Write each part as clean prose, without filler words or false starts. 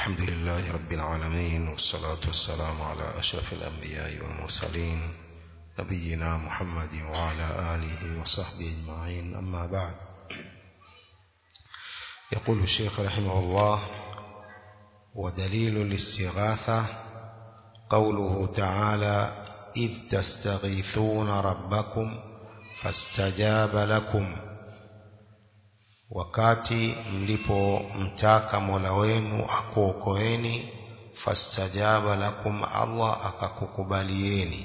الحمد لله رب العالمين، والصلاة والسلام على أشرف الأنبياء والمرسلين نبينا محمد وعلى آله وصحبه أجمعين. أما بعد، يقول الشيخ رحمه الله: ودليل الاستغاثة قوله تعالى: إذ تستغيثون ربكم فاستجاب لكم، wakati mlipo mtaka Mola wenu akuokoeni, fastajaba lakum, Allah akakukubalieni.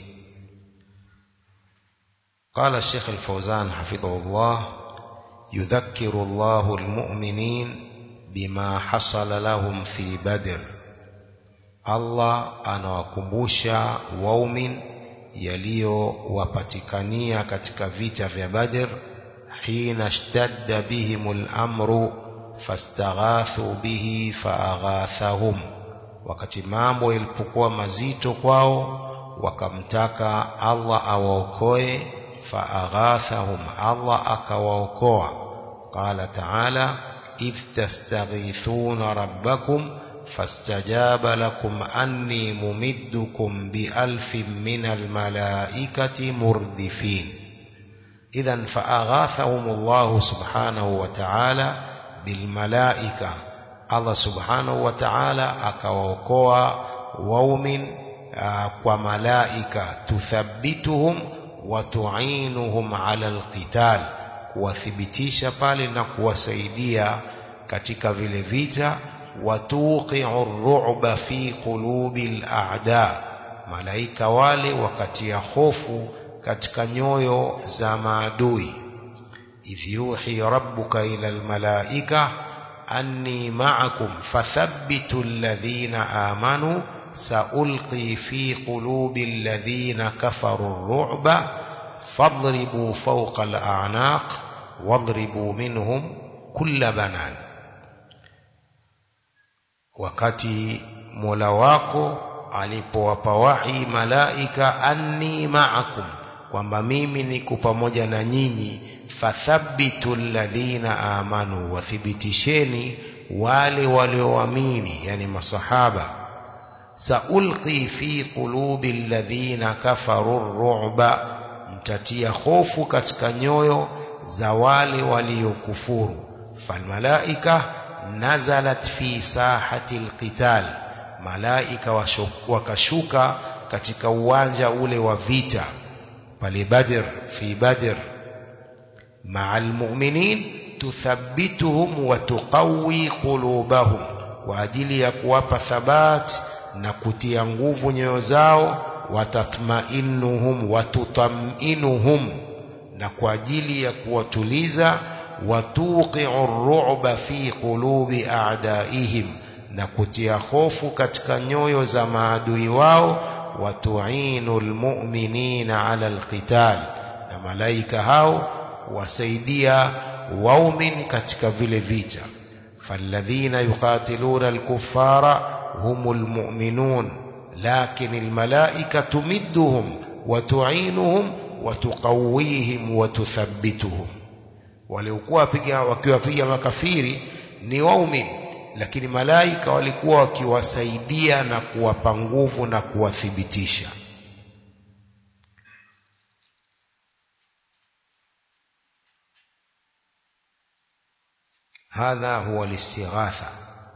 قال الشيخ الفوزان حفظه الله: يذكر الله المؤمنين بما حصل لهم في بدر. Allah anawakumbusha waumin yaliyowapatikania katika vita vya Badr. حين اشتد بهم الأمر فاستغاثوا به فأغاثهم, wakati mambo yalipokuwa mazito kwao wakamtaka Allah awaokoe, faaghathahum, Allah akawaokoa. Qala ta'ala: idh tastaghithuna rabbakum fastajaba lakum anni mumiddukum bialfin minal malaikati murdifin. إذن فأغاثهم الله سبحانه وتعالى بالملائكة. الله سبحانه وتعالى أكوكوا وومن وملائكة تثبتهم وتعينهم على القتال, kuwathibitisha pale na kuwasaidia katika vile vita. watuqi'u ar-ru'ba fi qulubil a'da, malaika wale wakatia hofu katika nyoyo za maadui. idh yuhi rabbuka ila almalaika anni ma'akum fathabbitu alladhina amanu saulqi fi qulubi alladhina kafaru ar-ru'ba fadribu fawqa al-a'naq wadribu minhum kulla banan. Wakati Mola wako alipowapa wahi malaika, anni ma'akum, kwamba mimi niko pamoja na nyinyi, fathabbitu alladhina amanu, wathibitisheni wale walioamini, yani masahaba. saulqi fi qulubi alladhina kafaru ar-ru'ba, mtatia hofu katika nyoyo za wale waliokufuru. falmalaika nazalat fi sahati alqital, malaika wakashuka katika uwanja ule wa vita pale Badr, fi Badr. ma'al mu'minin tuthabbituhum wa tuqawwi qulubahum, kwa ajili ya kuwapa thabat na kutia nguvu nyoyo zao. watatmainuhum wa tutaminuhum, na kwa ajili ya kuwatuliza. watuqi'u ar-ru'ba fi qulubi a'daihim, na kutia hofu katika nyoyo za maadui wao. watu'inu almu'minina 'ala alqital, na malaika hao wasaidia waumin katika vile vita. falladhina yuqatiluna alkuffara humul mu'minun lakin almalaika tumidduhum wa tu'inuhum wa tuqawwihim wa tuthabbituhum. waliokuwa wakiwapiga makafiri ni waumin, lakini malaika walikuwa wakiwasaidia na kuwapa nguvu na kuwathibitisha. hadha huwa al-istighatha.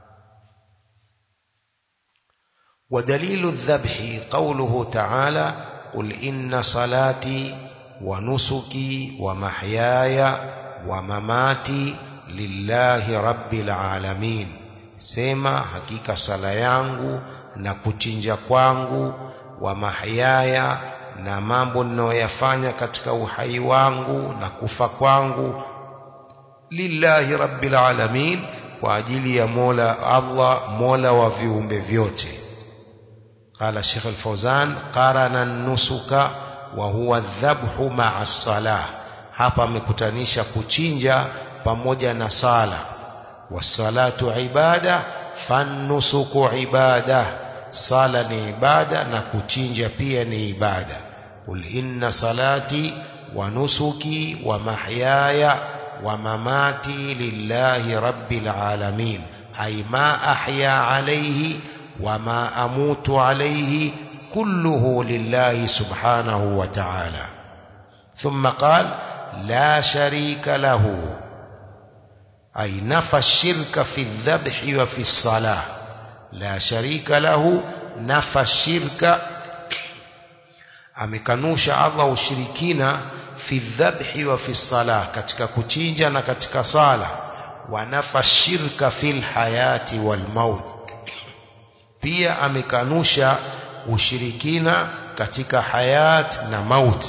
ودليل الذبح قوله تعالى: قل إن صلاتي ونسكي ومحياي ومماتي lillahi rabbil alamin, sema hakika sala yangu na kuchinja kwangu, wa mahyaya, na mambo ninayoyafanya katika uhai wangu na kufa kwangu, lillahi rabbil alamin, kwa ajili ya Mola Allah, Mola wa viumbe vyote. Qala Sheikh al-Fawzan: qarana an-nusuka wa huwa adh-dhabhu ma'a as-salah. Hapa amekutanisha kuchinja pamoja na sala. wasalatu ibada fannusuku ibada, sala ni ibada na kuchinja pia ni ibada. qul inna salati wa nusuki wa mahyaya wa mamati lillahi rabbil alamin, أي ما أحيا عليه وما أموت عليه كله لله سبحانه وتعالى. ثم قال لا شريك له، أي نفى الشرك في الذبح وفي الصلاة. لا شريك له، نفى الشرك، amekanusha Allah ushirikina fi dhabhi wa fi salah, katika kuchinja na katika sala. Wa nafa shirka fil hayati wal maut, pia amekanusha ushirikina katika hayat na maut,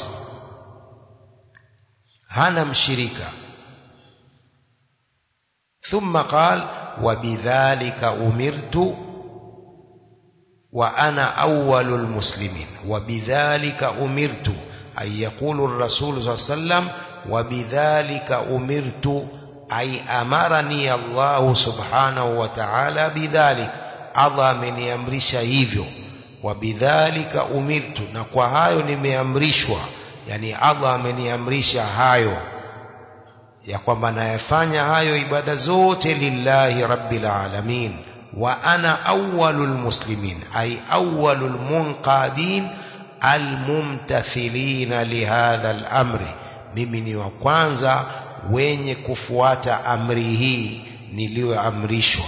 hana mshirika. Thumma qala wa bidhalika umirtu wa ana awwalul muslimin. Wa bidhalika umirtu, ay yaqulu ar-rasul sallallahu alayhi wasallam wa bidhalika umirtu, ay amarani Allah subhanahu wa ta'ala bidhalika, Allah ameniamrisha hivyo. Wa bidhalika umirtu, na kwa hayo nimeamrishwa, yani Allah ameniamrisha hayo, ya kwamba nayafanya hayo ibada zote lillahi rabbil alamin. Wa ana awwalul muslimin, ay awwalul munqadin almumtathilina lihadha al-amri, mimi ni wa kwanza wenye kufuata amri hii niliyoamrishwa.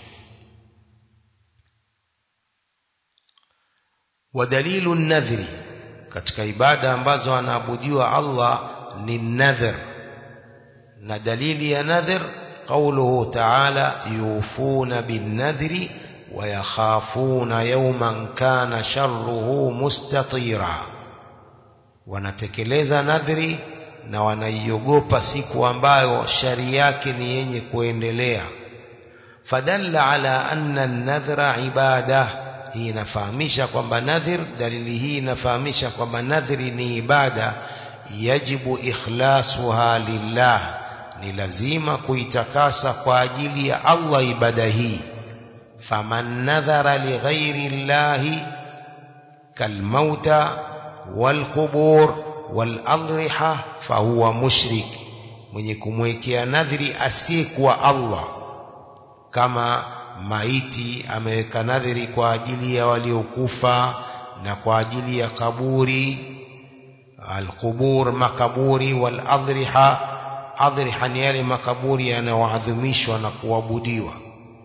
Wa dalilu nadhri, katika ibada ambazo anaabudiwa Allah ni nadhr, na dalili ya nadhr قوله تعالى يوفون بالنذر ويخافون يوما كان شره مستطيرا، wanatekeleza nadhri na wanaiogopa siku ambayo shari yake ni yenye kuendelea. Fadalla ala anna an-nadhra ibada, hii inafahamisha kwamba nadhir, dalili hii inafahamisha kwamba nadhri ni ibada. Yajibu ikhlasuha lillah, ni lazima kuitakasa kwa ajili ya Allah ibada hii. Faman nadhara li ghairi llahi kalmauta walqubur waladriha fahuwa mushrik, mwenye kumwekea nadhiri asiyekuwa Allah, kama maiti ameweka nadhiri kwa ajili ya waliokufa na kwa ajili ya kaburi, alqubur makaburi, waladriha, adriha ni yale makaburi yanayoadhimishwa na kuabudiwa,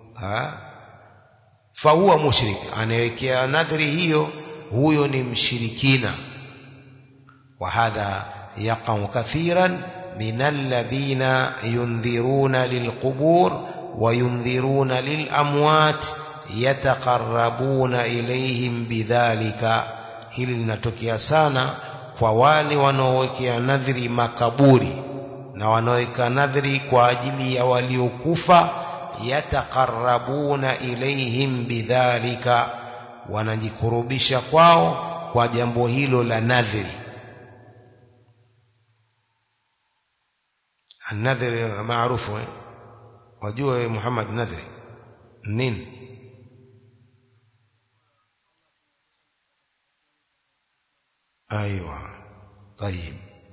fa huwa mushrik, anawekea nadhri hiyo, huyo ni mshirikina. Wa hadha yaqau kathiran min alladhina yundhiruna lilqubur wa yundhiruna lilamwat yataqarrabuna ilayhim bidhalika, hili linatokea sana kwa wale wanaowekea nadhri makaburi na wanaoweka nadhri kwa ajili ya waliokufa. Yataqarrabuna ilayhim bidhalika, wanajikurubisha kwao kwa jambo hilo la nadhri. An-nadhri maarufu, wajua Muhammad nadhri nini? Aywa, طيب.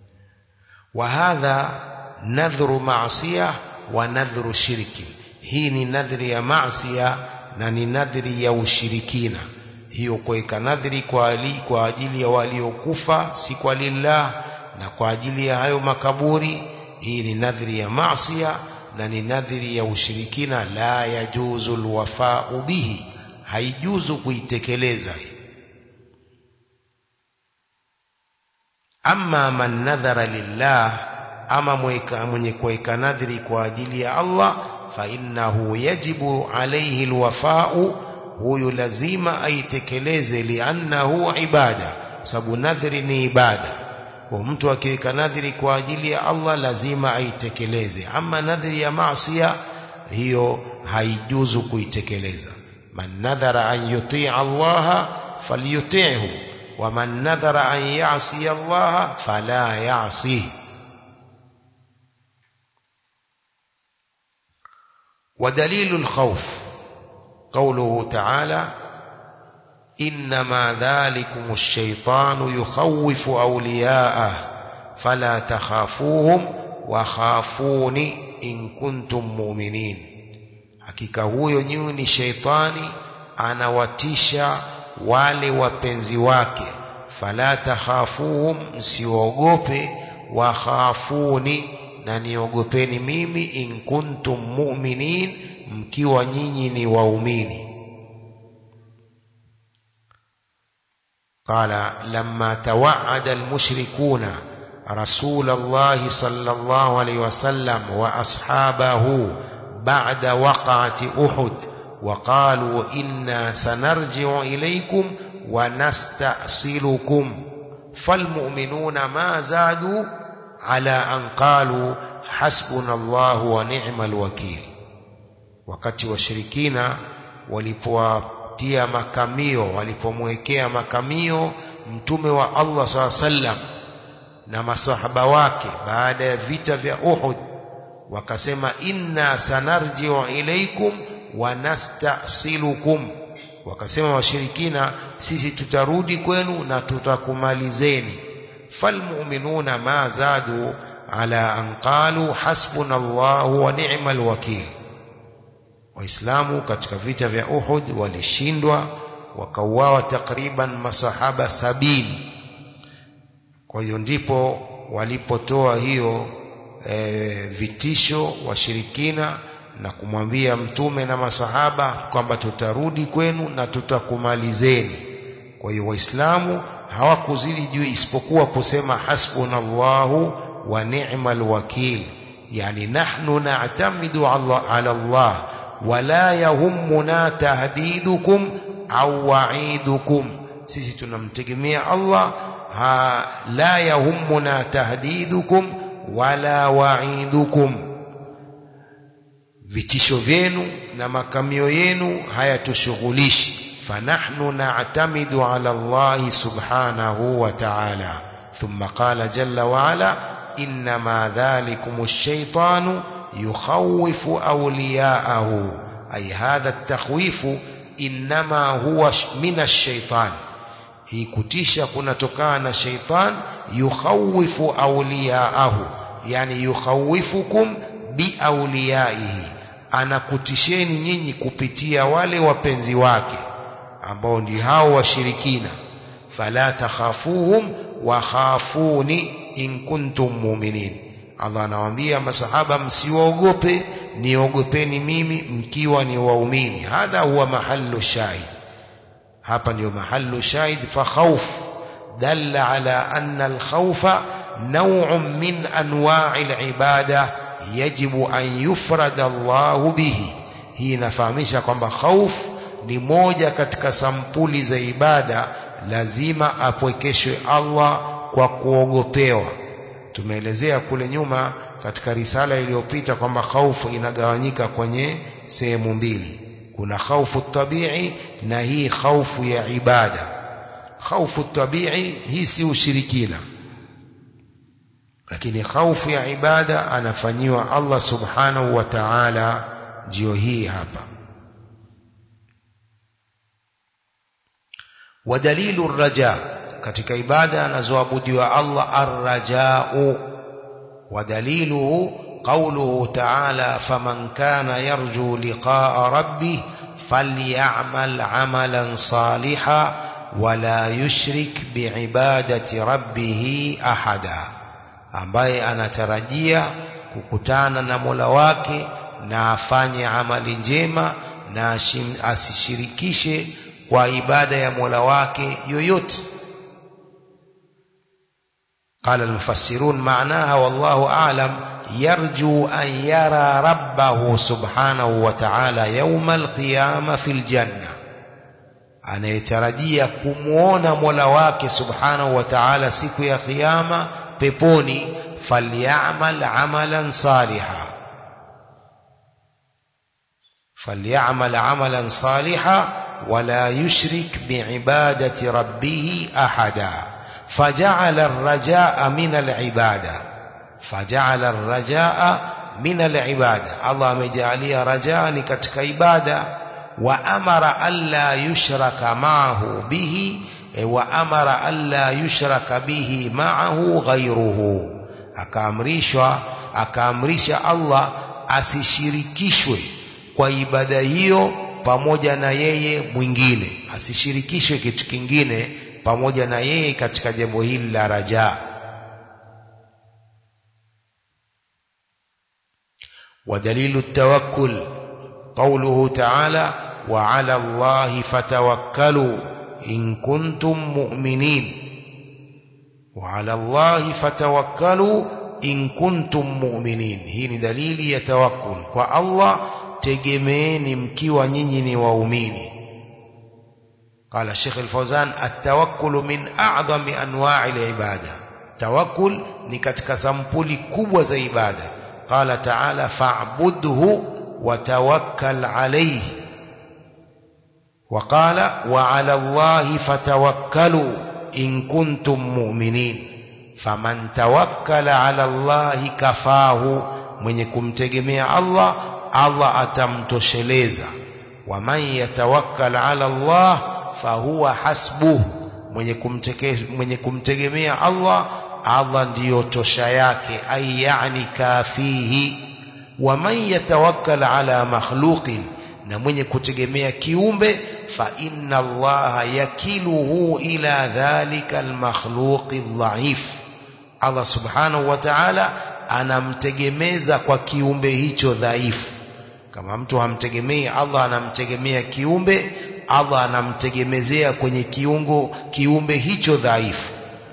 وهذا nadhru maasiya wa nadhru shirki, hii ni nadhri ya maasiya na ni nadhri ya ushirikina. Hiyo kuweka nadhri kwa ajili ya waliokufa si kwa lillah, na kwa ajili ya hayo makaburi, hii ni nadhri ya maasiya na ni nadhri ya ushirikina. La yajuzu alwafa'u bihi, haijuzu kuitekeleza. Amma man nadhara lillah, ama mwenye kuweka nadhri kwa ajili ya Allah, fa innahu yajibu alayhi alwafa'u, huyo lazima aitekeleze, liannahu ibada, sababu nadhri ni ibada. Kwa mtu akiweka nadhri kwa ajili ya Allah lazima aitekeleze. Ama nadhri ya maasiya, hiyo haijuzu kuitekeleza. Man nadhara an yuti'a Allah falyuti'hu wa man nadhara an ya'si Allah fala ya'sihi. ودليل الخوف قوله تعالى إنما ذلكم الشيطان يخوف أولياءه فلا تخافوهم وخافوني إن كنتم مؤمنين. hakika huyo juu ni sheitani anawatisha wale wapenzi wake. Fala takhafuhum, msiwaogope, wa khafuni, na niogopeni mimi, in kuntum mu'minin, mkiwa nyinyi ni waumini. قال لما توعد المشركون رسول الله صلى الله عليه وسلم وأصحابه بعد وقعة أحد وقالوا إنا سنرجع إليكم ونستأصلكم فالمؤمنون ما زادوا على أن قالوا حسبنا الله ونعم الوكيل. wakati washirikina walipotia makamio, walipomwekea makamio mtume wa Allah SAW na masahaba wake baada ya vita vya Uhud, wakasema inna sanarji'u ilaykum wa nasta'silukum, wakasema washirikina, sisi tutarudi kwenu na tutakumalizeni. falmu'minuna ma zadu ala an qalu hasbunallahu wa ni'mal wakil. Waislamu katika vita vya Uhud walishindwa, wakauawa takriban masahaba 70. Kwa hiyo ndipo walipotoa hiyo vitisho washirikina na kumwambia mtume na masahaba kwamba tutarudi kwenu na tutakumalizeni. Kwa hiyo waislamu hawakuzidi juu isipokuwa kusema hasbunallahu wa ni'mal wakil, yani nahnu na'tamidu ala Allah wala yahummuna tahdidukum au wa'idukum, sisi tunamtegemea Allah, la yahummuna tahdidukum wala wa'idukum, vitisho vyenu na makamio yenu hayatushughulishi. fanahnu na'tamidu ala Allah subhanahu wa ta'ala. thumma qala jalla wa ala innama dhalikumus shaytanu yukhawwifu awliya'ahu, ay hadha at-takhwifu inma huwa minash shaytan, hii kutisha kunatokana na shaytan. yukhawwifu awliya'ahu, yani yukhawwifukum bi awliyaihi, anakutisheni nyinyi kupitia wale wapenzi wake ambao ndio hao washirikina. fala takhafuhum wa khafuni in kuntum mu'minin, Allah anawaambia masahaba msiwaogope, niogopeni mimi mkiwa ni waumini. Hadha huwa mahallu shahid, hapa ndio mahallu shahid. fa khawf dalla ala anna al-khawfa naw'un min anwa'i al-ibada yajibu an yufrada Allah bihi. Hii inafahamisha kwamba khauf ni moja katika sampuli za ibada, lazima apwekeshwe Allah kwa kuogopewa. Tumeelezea kule nyuma katika risala iliyopita kwamba khaufu inagawanyika kwenye sehemu mbili, kuna khaufu tabii na hii khaufu ya ibada. Khaufu tabii hii si ushirikina, lakini khaufu ya ibada anafanyiwa Allah subhanahu wa ta'ala, ndio hii hapa. Wadalilu raja, katika ibada anazoabudiwa Allah arrajau, wadaliluhu qawluhu ta'ala faman kana yarju liqa'a rabbih falyamal 'amalan salihan wala yushrik bi'ibadati rabbih ahada, ambaye anatarajia kukutana na Mola wake na afanye amali njema na asishirikishe kwa ibada ya Mola wake yoyote. قال المفسرون معناها والله أعلم يرجو أن يرى ربه سبحانه وتعالى يوم القيامة في الجنة, anayetarajia kumuona Mola wake subhanahu wa ta'ala siku ya kiyama peponi. falyamal amalan salihan, falyamal amalan salihan wala yushrik biibadati rabbih ahada. فجعل الرجاء من العبادة، فجعل الرجاء من العبادة، الله مجعليه رجاء katika ibada. وأمر ألا يشرك معه به، وأمر ألا يشرك به معه غيره، akaamrisha Allah asishirikishwe kwa ibada hiyo pamoja na yeye mwingine, asishirikishwe kitu kingine pamoja na yeye katika jambo hili la raja. ودليل التوكل قوله تعالى وعلى الله فتوكلوا إن كنتم مؤمنين. وعلى الله فتوكلوا إن كنتم مؤمنين. هي دليل يتوكل والله tegemeeni mkiwa nyinyi ni waumini. قال الشيخ الفوزان التوكل من أعظم أنواع العبادة. توكل ni katika sampuli kubwa za ibada. قال تعالى فاعبده وتوكل عليه. وقال وعلى الله فتوكلوا إن كنتم مؤمنين. فمن توكل على الله كفاه. mwenye kumtegemea Allah, Allah atamtosheleza. ومن يتوكل على الله فهو حسبه. mwenye kumtegemea Allah, Allah ndiyo tosha yake, ay yani kafihi. ومن يتوكل على مخلوق. na mwenye kutegemea kiumbe, fa inna Allah yakiluhu ila dhalika almakhluq aldhaif. Allah subhanahu wa ta'ala anamtegemeza kwa kiumbe hicho dhaifu. Kama mtu hamtegemei Allah, anamtegemea kiumbe, Allah anamtegemezea kwenye kiumbe hicho dhaifu.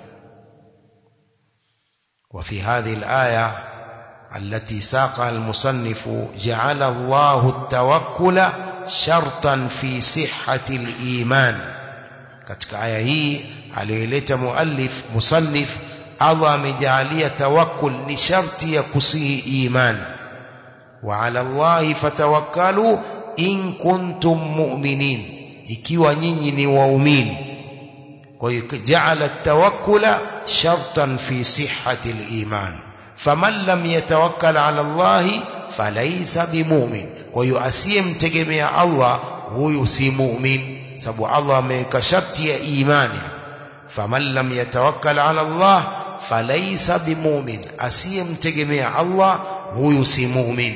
وفي هذه الآية التي ساقها المصنف جعل الله التوكل شرطا في صحة الإيمان. katika aya hii aliyoleta musannif, Allah amejalia tawakkul ni sharti ya kusihi iman. wa ala Allahi fatawakkalu in kuntum mu'minin, ikiwa nyinyi ni waumini. kwa hiyo jaala tawakkula shartan fi sihhati al-iman. faman lam yatawakkal ala Allahi falaysa bimu'min. kwa hiyo asiyemtegemea Allah, huyu si mu'min, sababu Allah ameweka sharti ya imani. faman lam yatawakkal ala Allah falaysa bimu'min, asiyemtegemea Allah, huyu si mu'min.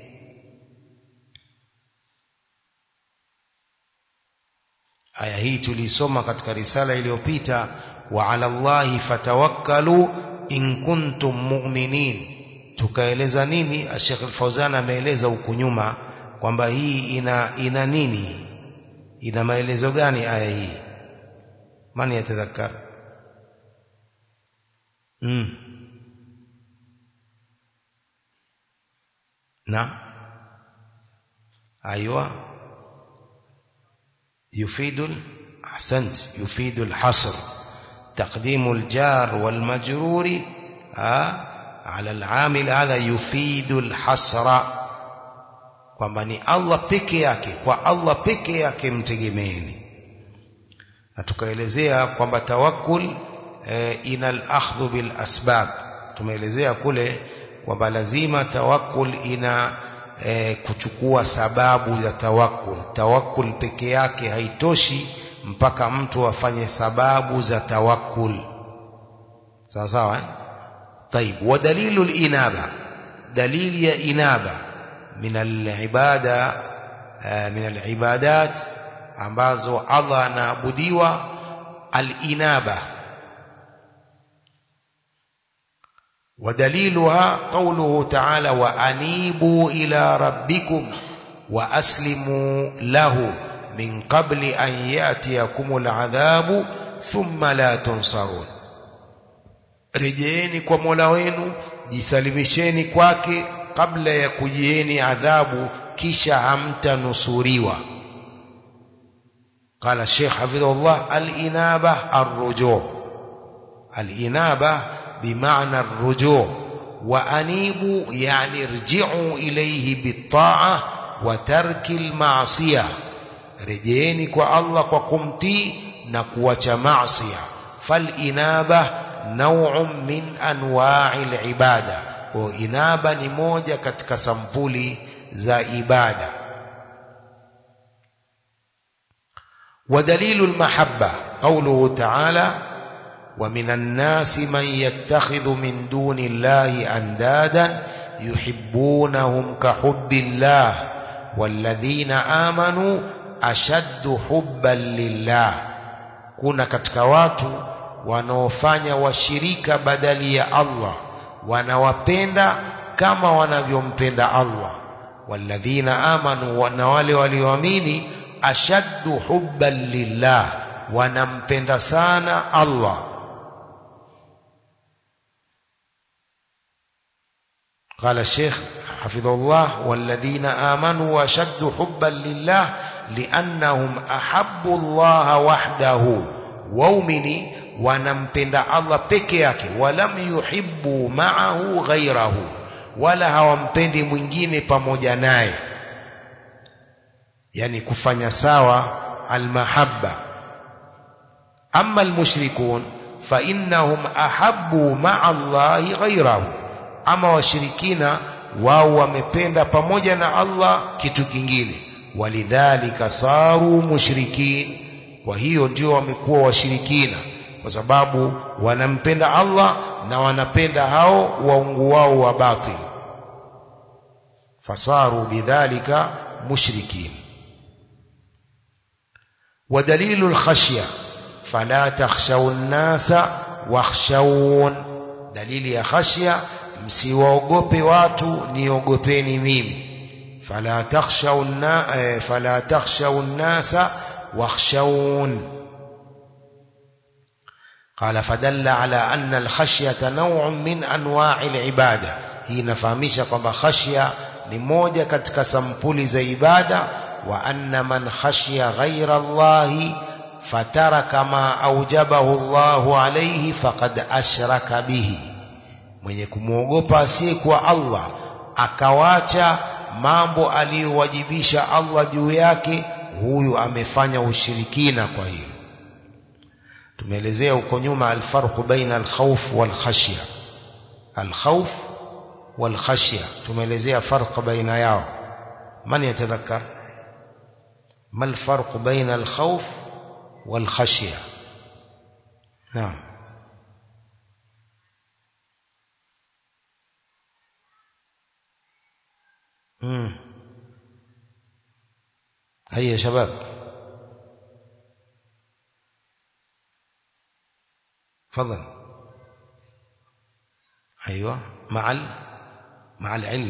aya hii tulisoma katika risala iliyopita, wa ala Allahi fatawakkalu in kuntum mu'minin. tukaeleza nini? Sheikh Al-Fawzan ameeleza huko nyuma kwamba hii ina nini, ina maelezo gani aya hii? Mani yatadhakkar? na ايوه يفيد احسنت يفيد الحصر. تقديم الجار والمجرور على العامل هذا يفيد الحصر. kwamba ni Allah peke yake, kwa Allah peke yake mtegemeeni. na tukaelezea kwamba tawakkul inal akhdhu bil asbab. tumeelezea kule kwamba lazima tawakkul ina kuchukua sababu za tawakkul. Tawakkul peke yake haitoshi mpaka mtu afanye sababu za tawakkul. sawa sawa طيب. ودليل الإنابة, دليل يا إنابة من العبادة من العبادات ambazo Allah anaabudiwa, al-inaba. ودليلها قوله تعالى وأنيبوا إلى ربكم وأسلموا له من قبل أن يأتيكم العذاب ثم لا تنصرون. rejeeni kwa Mola wenu, jisalimisheni kwake kabla ya kujieni adhabu, kisha hamtanusuriwa. قال الشيخ حفظه الله الإنابة الرجوع. الإنابة بمعنى الرجوع. وأنيبوا يعني ارجعوا إليه بالطاعة وترك المعصية. رجعيني كو الله وقمتي نكوة معصية. فالإنابة نوع من أنواع العبادة. وإنابة نموجة كتك سمبولي ذا إبادة. ودليل المحبة قوله تعالى ومن الناس من يتخذ من دون الله أندادا يحبونهم كحب الله walladhina amanu ashaddu hubban lillah. Kuna katika watu wanaofanya washirika badali ya Allah, wanawapenda kama wanavyompenda Allah. Walladhina amanu, na wale walioamini, ashaddu hubban lillah, wanampenda sana Allah. قال الشيخ حفظه الله: والذين آمنوا واشد حبا لله لأنهم أحبوا الله وحده. waumini wanampenda Allah peke yake, walam yuhibbu ma'ahu ghayrahu, wala hawampendi mwingine pamoja naye, yani kufanya sawa almahabba. Amma almushrikun fa innahum ahabbu ma'a Allahi ghayrahu, ama washirikina wao wamependa pamoja na Allah kitu kingine. Walidhalika saru mushrikin, kwa hiyo ndio wamekuwa washirikina, kwa sababu wanampenda Allah na wanapenda hao waungu wao wa batil. Fasaru bidhalika mushrikin. Wadalilu alkhashya fala takhshaw an-nasa wakhshawun, dalili ya khashya, msiwaogope watu, niogopeni mimi. Fala takhshaw an-nasa wakhshawun. قال فدل على أن الخشية نوع من أنواع العبادة. hii inafahamisha kwamba khashya ni moja katika sampuli za ibada. Wa anna man khashiya ghayra Allahi fataraka ma aujabahu Allahu alayhi faqad ashraka bihi, mwenye kumuogopa asiyekuwa Allah akawacha mambo aliyowajibisha Allah juu yake, huyu amefanya ushirikina. Kwa hilo tumeelezea huko nyuma alfarqu baina alkhawf walkhashya. Alkhawf walkhashya tumeelezea farq baina yao. Man yatadhakkar ما الفرق بين الخوف والخشية؟ نعم. هيا يا شباب، تفضل. أيوة، مع العلم،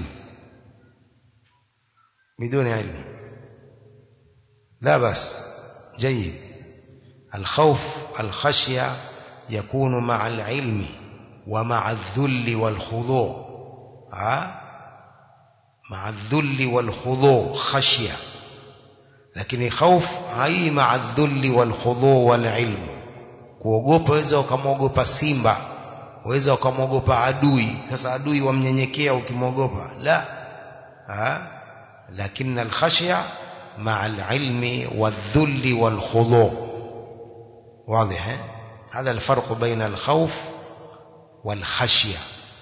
بدون علم لا بأس، جيد. الخوف الخشية يكون مع العلم ومع الذل والخضوع. مع الذل والخضوع خشية، لكن خوف هاي مع الذل والخضوع والعلم. kuogopa waweza ukamwogopa simba, waweza ukamwogopa adui. Sasa adui wamnyenyekea ukimwogopa, la. lakini الخشية مع العلم والذل والخضوع. واضح؟ هذا الفرق بين الخوف والخشية.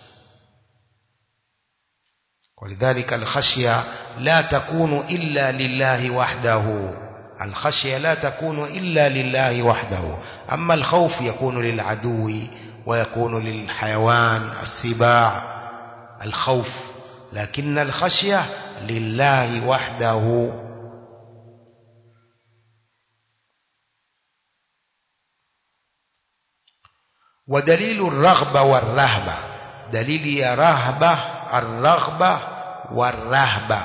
ولذلك الخشية لا تكون إلا لله وحده. الخشية لا تكون إلا لله وحده. أما الخوف يكون للعدو ويكون للحيوان السباع الخوف، لكن الخشية لله وحده. ودليل الرغبة والرهبة، دليل يا رهبة، الرغبة والرهبة،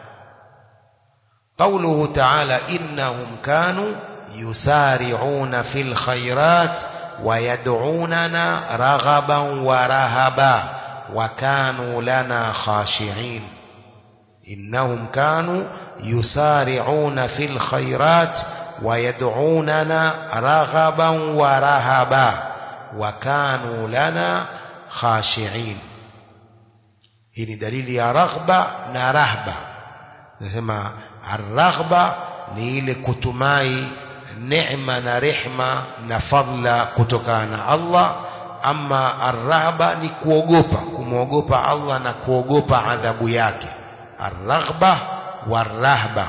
قوله تعالى: إنهم كانوا يسارعون في الخيرات ويدعوننا رغبا ورهبا وكانوا لنا خاشعين. إنهم كانوا يسارعون في الخيرات ويدعوننا رغبا ورهبا وكانوا لنا خاشعين. hii ni dalili ya raghba na rahba. Nasema ar-raghba ni ile kutumai neema na rehma na fadla kutokana na Allah. Ama ar-rahba ni kuogopa, kumwogopa Allah na kuogopa adhabu yake. Ar-raghba war-rahba.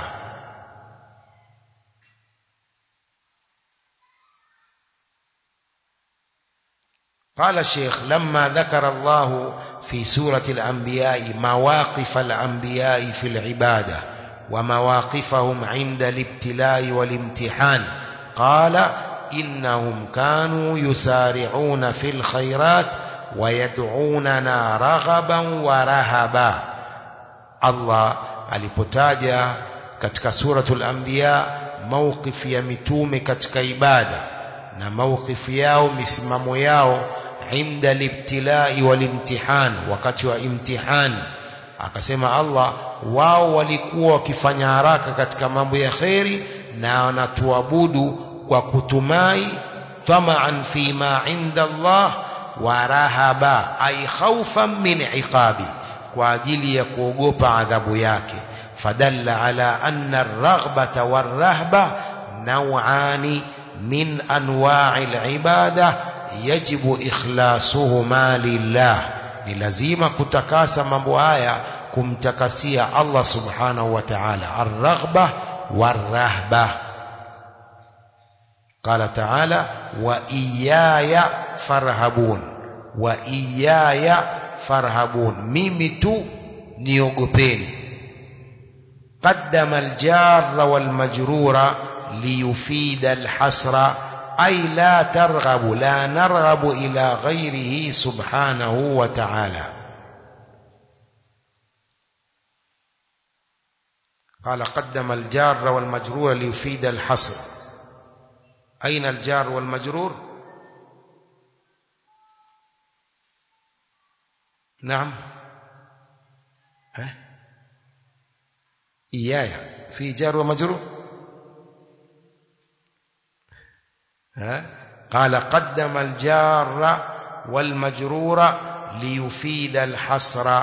قال الشيخ: لما ذكر الله في سورة الأنبياء مواقف الأنبياء في العبادة، ومواقفهم عند الابتلاء والامتحان قال إنهم كانوا يسارعون في الخيرات ويدعوننا رغبا ورهبا. Allah alipotaja katika suratul anbiya mawqif ya mitume katika ibada na mawqif yao, misimamo yao inda libtilai walimtihan, wakati wa imtihan, akasema Allah wao walikuwa wakifanya haraka katika mambo ya khairi na wanatuabudu kwa kutumai tamaan fi ma inda Allah wa rahaba ay khawfan min iqabi, kwa ajili ya kuogopa adhabu yake. Fadalla ala anna ar-raghbata war-rahba naw'ani min anwa'i al-ibada yajibu ikhlasuhuma lillah. Ni lazima kutakasa mambo haya kumtakasia Allah subhanahu wa ta'ala, ar-raghba war-rahba. Qala ta'ala wa iyaya farhabun, wa iyaya farhabun, mimi tu niogopeni. Qaddama al-jarra wal-majrura liyufida al-hasra ay la targhabu, la narghabu ila ghayrihi subhanahu wa ta'ala. قال قدم الجار والمجرور ليفيد الحصر. أين الجار والمجرور؟ نعم إياي في جار ومجرور. قال قدم الجار والمجرور ليفيد الحصر.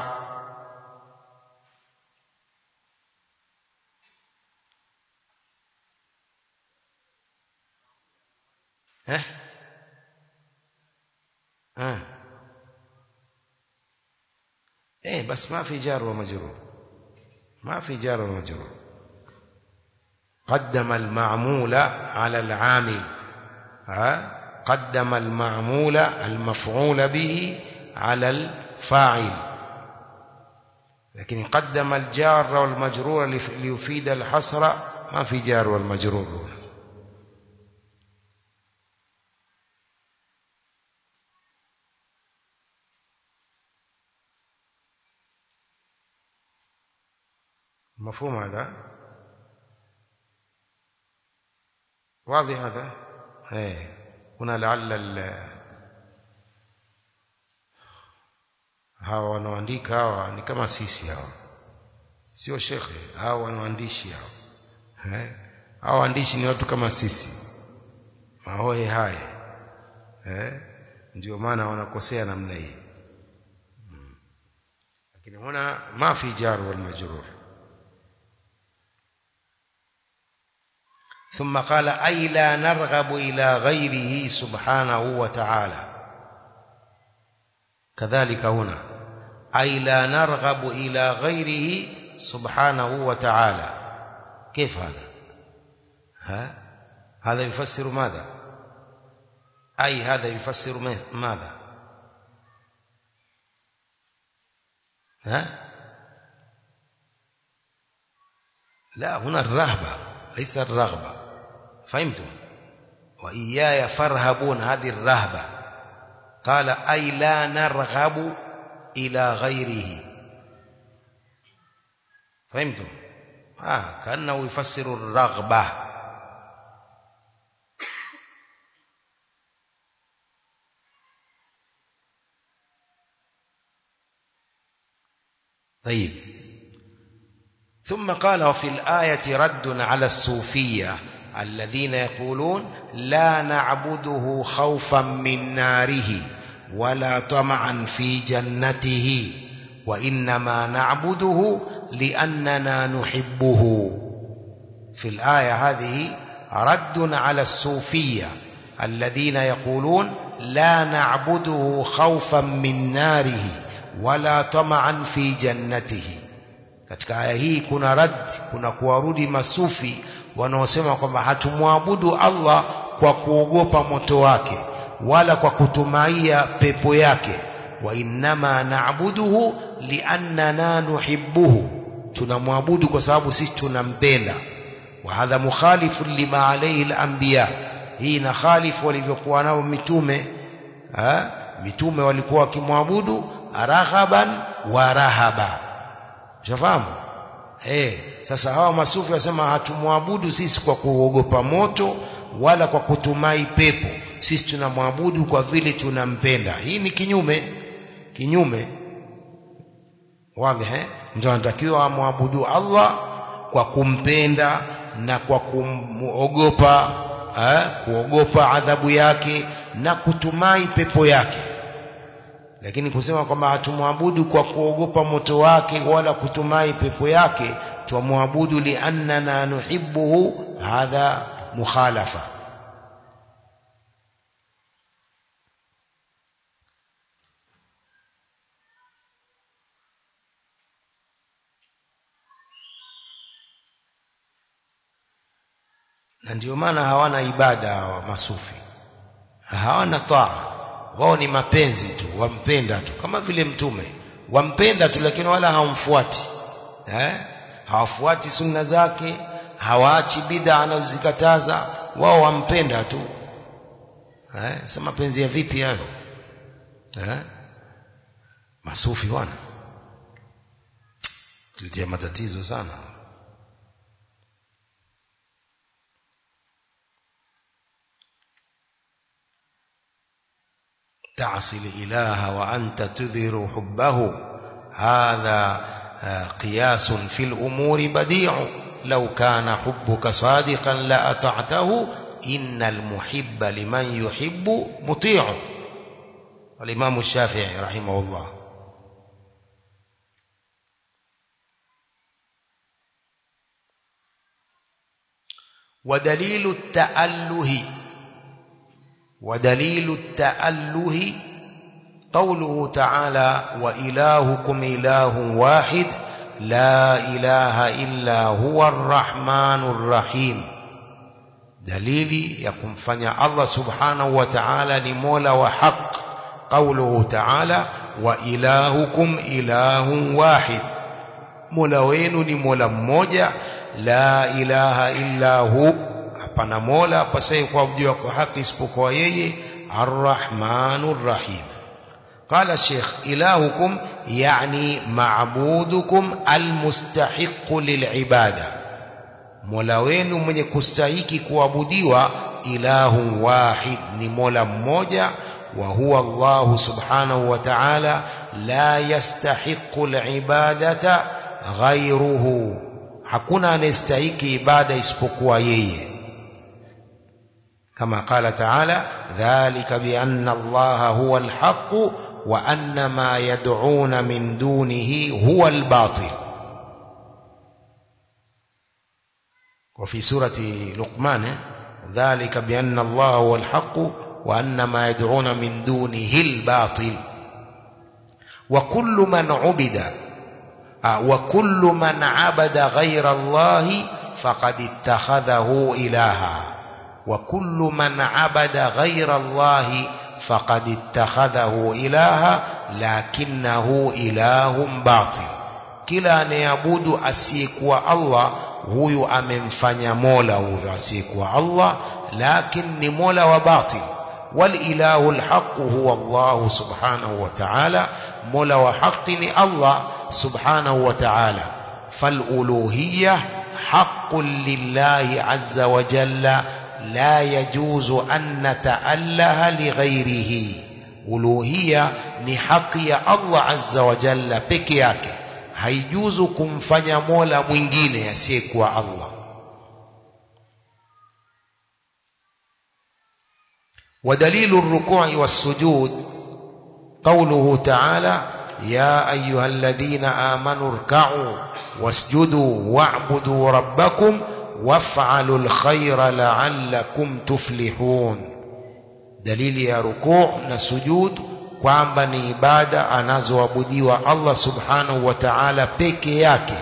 بس ما في جار ومجرور، ما في جار ومجرور. قدم المعمول على العامل، قدم المعمول المفعول به على الفاعل، لكن قدم الجار والمجرور ليفيد الحصر، ما في جار والمجرور. مفهوم هذا؟ واضح هذا؟ هنا لعل hawa wanaoandika hawa ni kama sisi, hawa sio shekhe, hawa wanaandishi hawa. Hawa waandishi ni watu kama sisi, mahoe haya, ndio maana wanakosea namna hii. Lakini huna ma fi jar wal majrur. ثم قال أي لا نرغب إلى غيره سبحانه وتعالى. كذلك هنا أي لا نرغب إلى غيره سبحانه وتعالى. كيف هذا؟ هذا يفسر ماذا؟ أي هذا يفسر ماذا؟ لا، هنا الرهبة ليس الرغبة. فهمتم؟ وإياي فارهبون، هذه الرهبة. قال أي لا نرغب إلى غيره. فهمتم؟ كأنه يفسر الرغبة. طيب، ثم قال وفي الآية رد على الصوفية الذين يقولون لا نعبده خوفا من ناره ولا طمعا في جنته وإنما نعبده لأننا نحبه. في الآية هذه رد على الصوفية الذين يقولون لا نعبده خوفا من ناره ولا طمعا في جنته. Katika aya hii kuna rad, kuna kuwarudi masufi wanaosema kwamba hatumwabudu Allah kwa kuogopa moto wake wala kwa kutumaia pepo yake. Wa innama na'buduhu liannana nuhibbuhu, tunamwabudu kwa sababu sisi tunampenda. Wa hadha mukhalifu lima alayhi al-anbiya, hii na khalifu walivyokuwa nao mitume. Mitume walikuwa wakimwabudu raghaban wa rahaba. Ushafahamu? Sasa hawa masufi wasema hatumwabudu sisi kwa kuogopa moto wala kwa kutumai pepo, sisi tunamwabudu kwa vile tunampenda. Hii ni kinyume wazi. Ndio anatakiwa amwabudu Allah kwa kumpenda na kwa kuogopa adhabu yake na kutumai pepo yake. Lakini kusema kwamba hatumwabudu kwa kuogopa moto wake wala kutumai pepo yake, tumwabudu liannana nuhibbuhu, hadha mukhalafa. Na ndio maana hawana ibada hawa masufi, hawana taa, wao ni mapenzi tu, wampenda tu, kama vile mtume wampenda tu, lakini wala hawamfuati. Hawafuati sunna zake, hawaachi bid'a anazozikataza, wao wampenda tu. Sasa mapenzi ya vipi hayo? Masufi wana tulitia matatizo sana. تعصي الإله وأنت تظهر حبه، هذا قياس في الأمور بديع، لو كان حبك صادقا لأطعته، إن المحب لمن يحب مطيع. الإمام الشافعي رحمه الله. ودليل التأله قوله تعالى: وإلهكم إله واحد لا إله إلا هو الرحمن الرحيم. دليل يقوم فنيا الله سبحانه وتعالى لمولى وحق، قوله تعالى: وإلهكم إله واحد، مولا wenu ni mola mmoja, la ilaha illa hu, hapana mola apasaye kuabudiwa kwa haki isipokuwa yeye, arrahmanur rahim. Qala Sheikh: ilahukum yani maabudukum almustahiqu lilibada, mola wenu mwenye kustahiki kuabudiwa, ilahu wahid, ni mola mmoja, wa huwa Allah subhanahu wa ta'ala, la yastahiqu alibadata ghayruhu, hakuna anayestahiki ibada isipokuwa yeye. كما قال تعالى: ذلك بأن الله هو الحق وأن ما يدعون من دونه هو الباطل. وفي سورة لقمان: ذلك بأن الله هو الحق وأن ما يدعون من دونه الباطل. وكل من عبد غير الله فقد اتخذه إلها. وكل من عبد غير الله فقد اتخذه إلها لكنه إله باطل. kila anayeabudu asiyekuwa Allah, huyu amemfanya mola huyo asiyekuwa Allah, lakini ni mola wa batil. Wal ilahu alhaq huwa Allah subhanahu wa ta'ala, mola wa haki ni Allah subhanahu wa ta'ala. Fal uluhiyyah haqqun lillahi azza wa jalla, la yajuzu an nata'allaha lighayrihi. Uluhiyya ni haki ya Allah azza wa jalla peke yake, haijuzu kumfanya mola mwingine asiyekuwa Allah. ودليل الركوع والسجود قوله تعالى: يا أيها الذين آمنوا اركعوا واسجدوا واعبدوا ربكم وافعلوا الخير لعلكم تفلحون. دليل يا ركوع نسجود kwamba ni ibada anazoabudiwa Allah subhanahu wa ta'ala peke yake.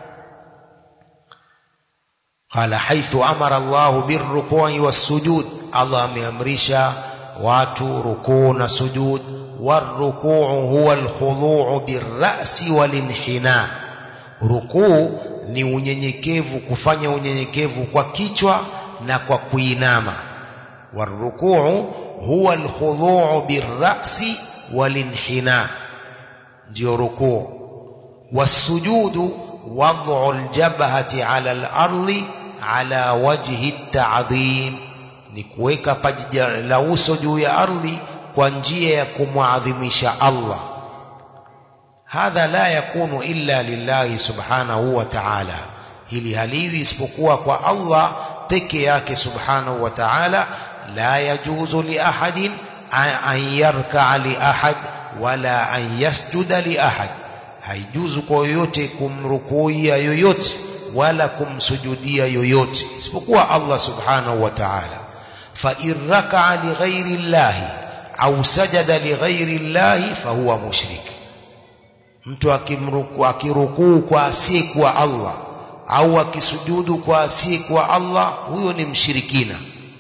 Qala: haithu amara Allah birruku'i was-sujud, Allah ameamrisha watu rukuu na sujud. Warruku'u huwa al-khudu'u bir-ra'si wal-inhina, Rukuu ni unyenyekevu, kufanya unyenyekevu kwa kichwa na kwa kuinama. Warukuu huwa alkhuduu birra'si walinhina, ndio rukuu. Wasujudu wad'u aljabhati ala al-ardi ala wajhi at-ta'dhim, ni kuweka paji la uso juu ya ardhi kwa njia ya kumwadhimisha Allah. Hadha la yakunu illa lillahi subhanahu wa ta'ala, hili haliwi isipokuwa kwa Allah peke yake subhanahu wa ta'ala. La yajuzu li ahadin an yarka'a li ahad wala an yasjuda li ahad, haijuzu kwa yoyote kumrukuia yoyote wala kumsujudia yoyote isipokuwa Allah subhanahu wa ta'ala. Fa in raka'a li ghairi llahi au sajada li ghairi llahi fahuwa mushrik. Mtu akirukuu kwa asiyekuwa Allah au akisujudu kwa asiyekuwa Allah, huyo ni mshirikina.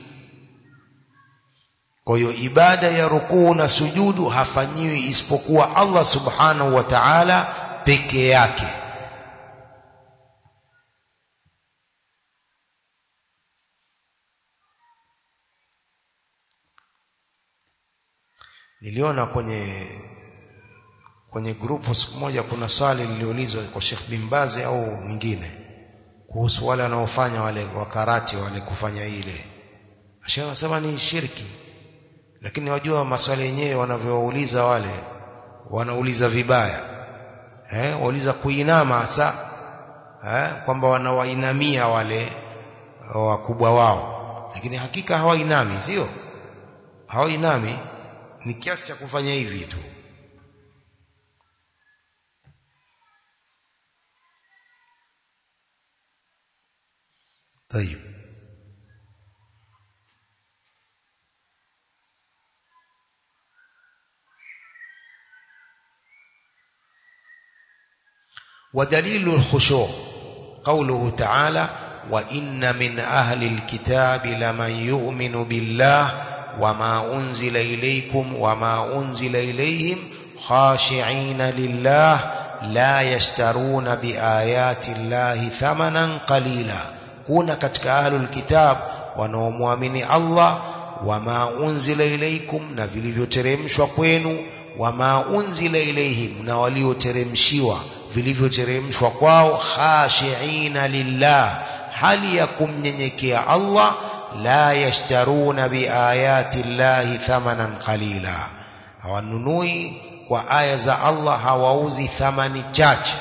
Kwa hiyo ibada ya rukuu na sujudu hafanyiwi isipokuwa Allah subhanahu wa ta'ala peke yake. Niliona kwenye grupu siku moja kuna swali liliulizwa kwa Sheikh bin Baz au mwingine kuhusu wale wanaofanya wale wakarati wale kufanya ile. Sheikh anasema ni shirki, lakini wajua maswali yenyewe wanavyouliza wale wanauliza vibaya. Wauliza kuinama hasa, kwamba wanawainamia wale wakubwa wao, lakini hakika hawainami, sio hawainami, ni kiasi cha kufanya hivi tu. طيب ودليل الخشوع قوله تعالى وإن من أهل الكتاب لمن يؤمن بالله وما أنزل إليكم وما أنزل إليهم خاشعين لله لا يشترون بآيات الله ثمنا قليلا. kuna katika ahlul kitab wanaomwamini Allah, wama unzila ilaikum, na vilivyoteremshwa kwenu, wama unzila ilaihim, na walioteremshiwa vilivyoteremshwa kwao, khashi'ina lillah, hali ya kumnyenyekea Allah, la yashtaruna biayati llahi thamanan qalila, hawanunui kwa aya za Allah, hawauzi thamani chache.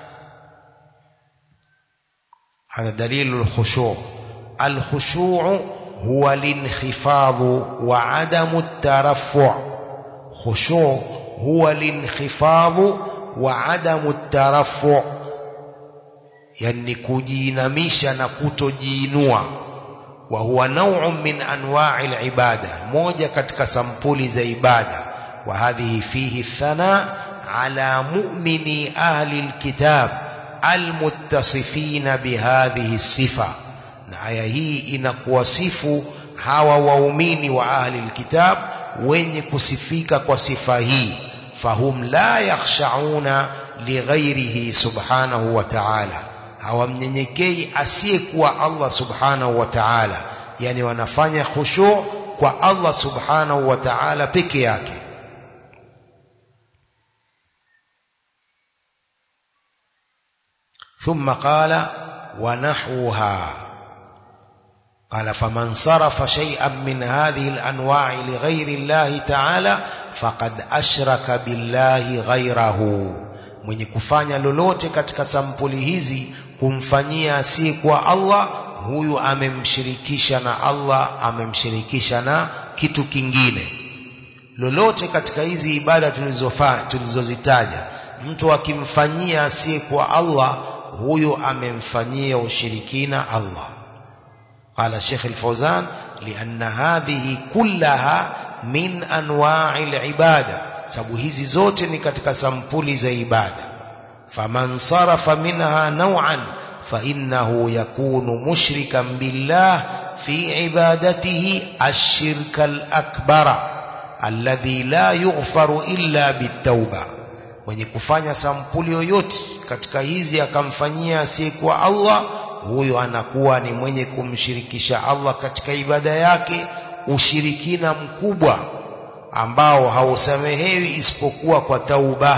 هذا دليل الخشوع. الخشوع هو الانخفاض وعدم الترفع. خشوع هو الانخفاض وعدم الترفع، يعني kujinamisha na kutojiinua. wa huwa naw'un min anwa'i al-ibada, moja katika sampuli za ibada. wa hadhihi fihi thana ala mu'mini ahli al-kitab almuttasifina bihadhihi sifa, na aya hii inakuwasifu hawa waumini wa ahli alkitab wenye kusifika kwa sifa hii. Fahum la yakhsha'una lighairihi subhanahu wa ta'ala, hawamnyenyekei asiyekuwa Allah subhanahu wa ta'ala, yani wanafanya khushu' kwa Allah subhanahu wa ta'ala peke yake. ثم قال ونحوها، قال فمن صرف شيئا من هذه الأنواع لغير الله تعالى فقد أشرك بالله غيره. mwenye kufanya lolote katika sampuli hizi kumfanyia asiyekuwa Allah, huyu amemshirikisha na Allah, amemshirikisha na kitu kingine. Lolote katika hizi ibada tulizozitaja, mtu akimfanyia asiyekuwa Allah, huyu amemfanyia ushirikina Allah. Qala Sheikh Al-Fawzan lianna hadhihi kullaha min anwa'i al-ibada, sababu hizi zote ni katika sampuli za ibada. Faman sarafa minha naw'an fa innahu yakunu mushrikan billah fi ibadatihi ash-shirka al-akbara alladhi la yughfaru illa bit-tauba. Mwenye kufanya sampuli yoyote katika hizi akamfanyia asiyekuwa Allah, huyo anakuwa ni mwenye kumshirikisha Allah katika ibada yake, ushirikina mkubwa ambao hausamehewi isipokuwa kwa tauba.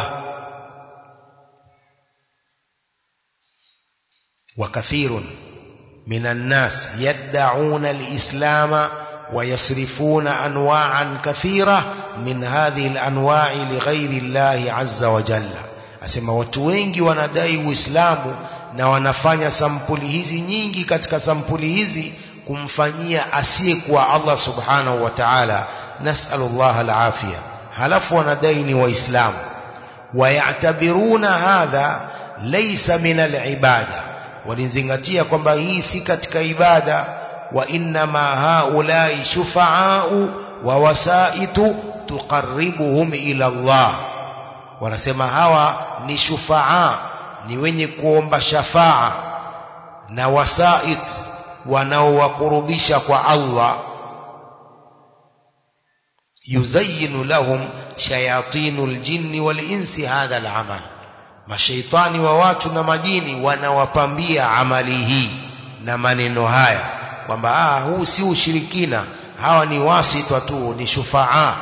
وكثير من الناس يدعون الإسلام ويصرفون أنواعا كثيرة من هذه الأنواع لغير الله عز وجل. asema watu wengi wanadai Uislamu na wanafanya sampuli hizi nyingi katika sampuli hizi kumfanyia asiyekuwa Allah subhanahu wa ta'ala, nas'alullah al-afia, halafu wanadai ni waislamu. Wayatabiruna hadha laysa min al-ibada, walizingatia kwamba hii si katika ibada. Wa innama haulai shufa'a'u wa wasaitu tuqarribuhum ila Allah, wanasema hawa ni shufa'a, ni wenye kuomba shafa'a, na wasait, wanaowakurubisha kwa Allah. yuzayyinu lahum shayatinul jinni wal insi hadha al-amal, mashaitani wa watu na majini wanawapambia amali hii na maneno haya kwamba huu si ushirikina, hawa ni wasita tu, ni shufaa.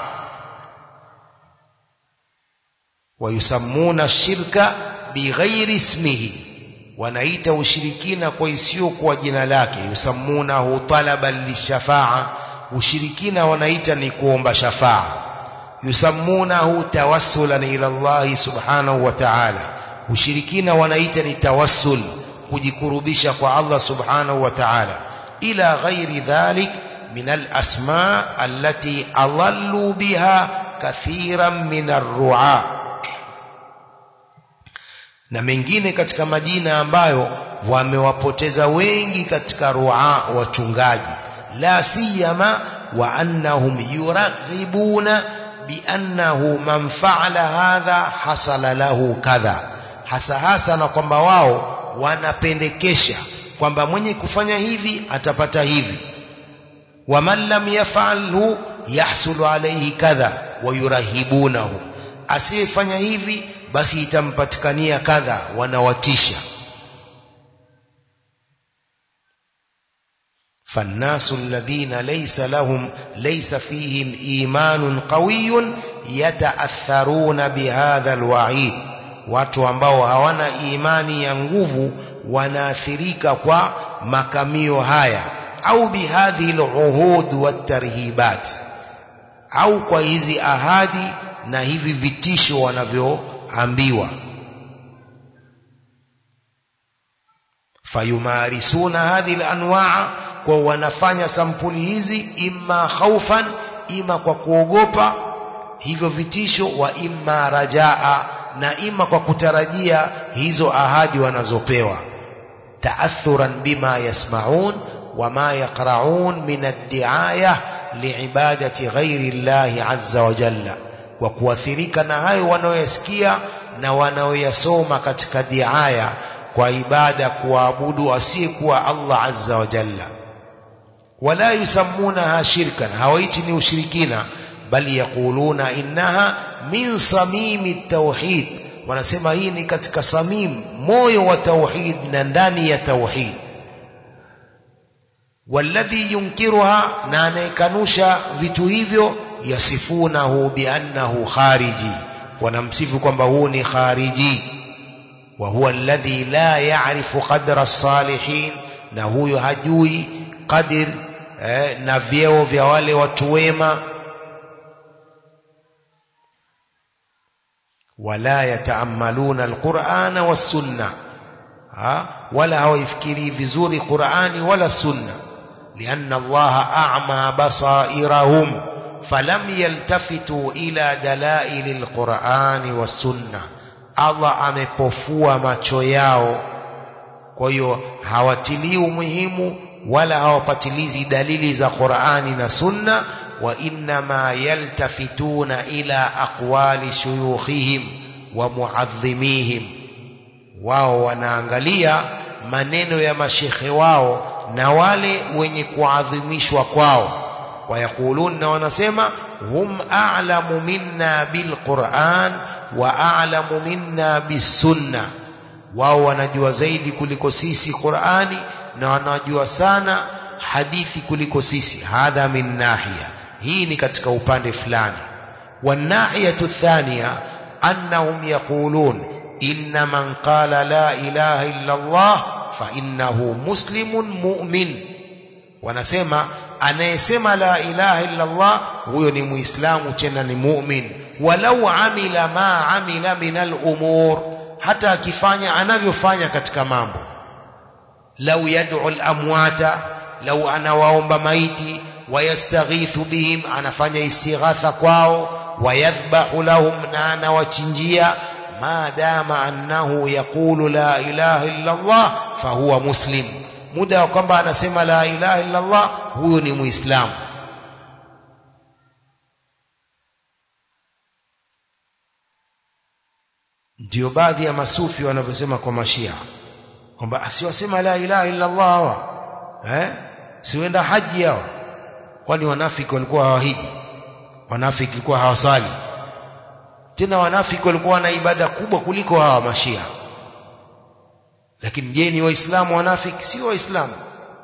Wayusammuna shirka bighairi ismihi, wanaita ushirikina kwa isiyo kwa jina lake. Yusammunahu talaban lishafaa, ushirikina wanaita ni kuomba shafaa. Yusammunahu tawassulan ila Allah subhanahu wa ta'ala, ushirikina wanaita ni tawassul, kujikurubisha kwa Allah subhanahu wa ta'ala. Ila ghairi dhalik min al-asma allati adallu biha kathiran min ar-ru'a, na mengine katika majina ambayo wamewapoteza wengi katika ru'a, wachungaji. La siyama wa annahum yuraghibuna biannahu man fa'ala hadha hasala lahu kadha, hasa na kwamba wao wanapendekesha kwamba mwenye kufanya hivi atapata hivi. Wa man lam yaf'alhu yahsulu alayhi kadha wa yurahibunahu, asiyefanya hivi basi itampatikania kadha, wanawatisha. فالناس الذين ليس فيهم إيمان قوي يتأثرون بهذا الوعيد, watu ambao hawana imani ya nguvu wanaathirika kwa makamio haya. Au bihadhihi al-uhud wat-tarhibat, au kwa hizi ahadi na hivi vitisho wanavyoambiwa. Fayumarisuna hadhihi al-anwa'a, kwa wanafanya sampuli hizi imma khaufan, ima kwa kuogopa hivyo vitisho, wa imma rajaa, na ima kwa kutarajia hizo ahadi wanazopewa. Ta'athuran bima yasma'un wa ma yaqra'un min ad-di'ayah li'ibadati ghairi Allah azza wa jalla, kwa kuathirika na hayo wanaoyasikia na wanaoyasoma katika diaya, kwa ibada kuabudu asiyekuwa Allah azza wa jalla. Wala yusammunaha shirkan, hawaiti ni ushirikina, bali yaquluna innaha min samimi tauhid, wanasema hii ni katika samim, moyo wa tauhid na ndani ya tauhid. Walladhi yunkiruha, na anayekanusha vitu hivyo, yasifunahu biannahu khariji, wanamsifu kwamba huu ni khariji. Wa huwa alladhi la ya'rifu qadra as-salihin, na huyo hajui qadir na vyeo vya wale watu wema. Wala yata'ammaluna al-Qur'ana was-sunna, wala hawaifikiri vizuri Qur'ani wala sunna. Lianna Allah a'ma basairahum falam yaltafitu ila dalail al-Qur'ani was-sunna, Allah amepofua macho yao, kwa hiyo hawatilii umuhimu wala hawapatilizi dalili za Qur'ani na sunna. Wa innama yaltafituna ila aqwali shuyukhihim wa muadhimihim, wao wanaangalia maneno ya mashekhe wao na wale wenye kuadhimishwa kwao. Wayakuluna, wanasema hum a'lamu minna bil Qur'an wa a'lamu minna bis sunna, wao wanajua zaidi kuliko sisi Qur'ani na wanajua sana hadithi kuliko sisi. Hadha min nahiya, hii ni katika upande fulani. Wanahiyatu thaniya annahum yaqulun inna man qala la ilaha illa Allah fa innahu muslimun mu'min. Wanasema anayesema la ilaha illa Allah huyo ni muislamu tena ni mu'min, walau amila ma amila min al-umur, hata akifanya anavyofanya katika mambo. Lau yad'u al-amwata, lau anawaomba maiti, wayastaghithu bihim, anafanya istighatha kwao, wayadhbahu lahum, na anawachinjia, maadama annahu yaqulu la ilaha illa Allah fahuwa muslim, muda kwamba anasema la ilaha illa Allah huyo ni muislamu. Ndio baadhi ya masufi wanavyosema kwa mashia kwamba asiwasema la ilaha illa Allah hawa siwenda haji hawa. Kwani wanafiki walikuwa hawahiji? Wanafiki walikuwa hawasali? Tena wanafiki walikuwa na ibada kubwa kuliko hawa mashia. Lakini je, ni waislamu wanafiki? Si waislamu.